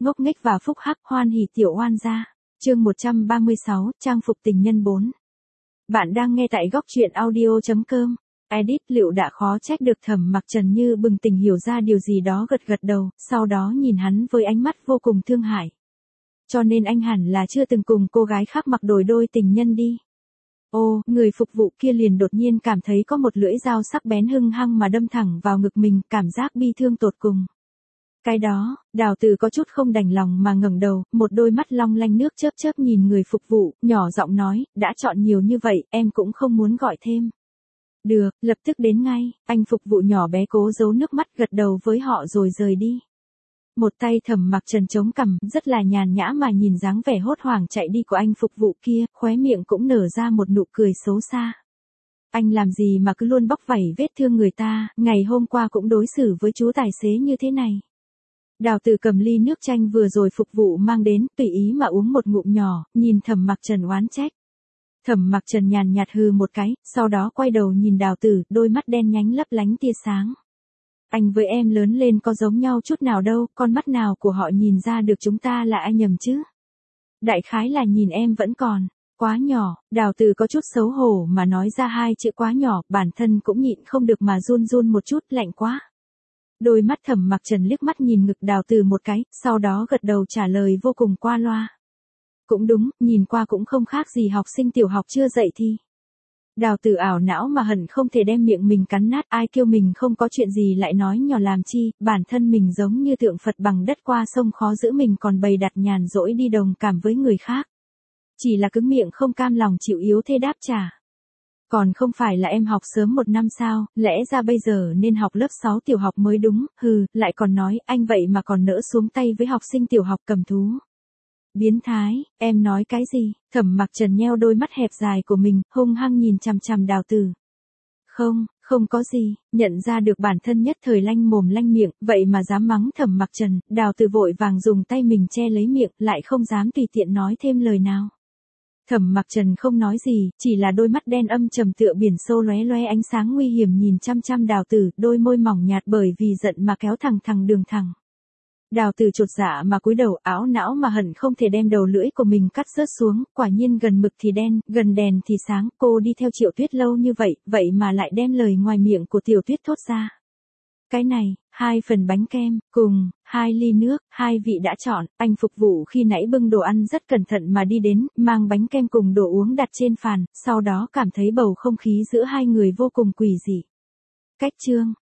ngốc nghếch và phúc hắc, hoan hỉ tiểu oan gia. Chương 136, trang phục tình nhân 4. Bạn đang nghe tại góc truyện audio.com. Edit Liệu đã khó trách được Thẩm Mặc Trần như bừng tỉnh hiểu ra điều gì đó, gật gật đầu, sau đó nhìn hắn với ánh mắt vô cùng thương hại. Cho nên anh hẳn là chưa từng cùng cô gái khác mặc đổi đôi tình nhân đi. Ô, người phục vụ kia liền đột nhiên cảm thấy có một lưỡi dao sắc bén hung hăng mà đâm thẳng vào ngực mình, cảm giác bi thương tột cùng. Cái đó, Đào Tử có chút không đành lòng mà ngẩng đầu, một đôi mắt long lanh nước chớp chớp nhìn người phục vụ, nhỏ giọng nói, đã chọn nhiều như vậy, em cũng không muốn gọi thêm. Được, lập tức đến ngay, anh phục vụ nhỏ bé cố giấu nước mắt gật đầu với họ rồi rời đi. Một tay Thẩm Mặc Trần chống cằm, rất là nhàn nhã mà nhìn dáng vẻ hốt hoảng chạy đi của anh phục vụ kia, khóe miệng cũng nở ra một nụ cười xấu xa. Anh làm gì mà cứ luôn bóc vảy vết thương người ta, ngày hôm qua cũng đối xử với chú tài xế như thế này. Đào Tử cầm ly nước chanh vừa rồi phục vụ mang đến, tùy ý mà uống một ngụm nhỏ, nhìn Thẩm Mặc Trần oán trách. Thẩm Mặc Trần nhàn nhạt hừ một cái, sau đó quay đầu nhìn Đào Tử, đôi mắt đen nhánh lấp lánh tia sáng. Anh với em lớn lên có giống nhau chút nào đâu, con mắt nào của họ nhìn ra được chúng ta là ai nhầm chứ? Đại khái là nhìn em vẫn còn quá nhỏ. Đào Tử có chút xấu hổ mà nói ra hai chữ quá nhỏ, bản thân cũng nhịn không được mà run run một chút, lạnh quá. Đôi mắt Thẩm Mặc Trần liếc mắt nhìn ngực Đào Tử một cái, sau đó gật đầu trả lời vô cùng qua loa. Cũng đúng, nhìn qua cũng không khác gì học sinh tiểu học chưa dậy thì. Đào Tử ảo não mà hận không thể đem miệng mình cắn nát, ai kêu mình không có chuyện gì lại nói nhỏ làm chi, bản thân mình giống như tượng Phật bằng đất qua sông khó giữ mình còn bày đặt nhàn rỗi đi đồng cảm với người khác. Chỉ là cứng miệng không cam lòng chịu yếu thế đáp trả. Còn không phải là em học sớm 1 năm sao, lẽ ra bây giờ nên học lớp 6 tiểu học mới đúng, hừ, lại còn nói, anh vậy mà còn nỡ xuống tay với học sinh tiểu học cầm thú. Biến thái, em nói cái gì? Thẩm Mặc Trần nheo đôi mắt hẹp dài của mình, hung hăng nhìn chằm chằm Đào Tử. Không có gì, nhận ra được bản thân nhất thời lanh mồm lanh miệng, vậy mà dám mắng Thẩm Mặc Trần, Đào Tử vội vàng dùng tay mình che lấy miệng, lại không dám tùy tiện nói thêm lời nào. Thẩm Mặc Trần không nói gì, chỉ là đôi mắt đen âm trầm tựa biển sâu lóe lóe ánh sáng nguy hiểm nhìn chăm chăm Đào Tử, đôi môi mỏng nhạt bởi vì giận mà kéo thẳng đường thẳng. Đào Tử chột dạ mà cúi đầu, ảo não mà hận không thể đem đầu lưỡi của mình cắt rớt xuống, quả nhiên gần mực thì đen, gần đèn thì sáng, cô đi theo Triệu Tuyết lâu như vậy mà lại đem lời ngoài miệng của Tiểu Tuyết thốt ra. Cái này, 2 phần bánh kem, cùng 2 ly nước, 2 vị đã chọn, anh phục vụ khi nãy bưng đồ ăn rất cẩn thận mà đi đến, mang bánh kem cùng đồ uống đặt trên phàn, sau đó cảm thấy bầu không khí giữa hai người vô cùng quỷ dị. Cách chương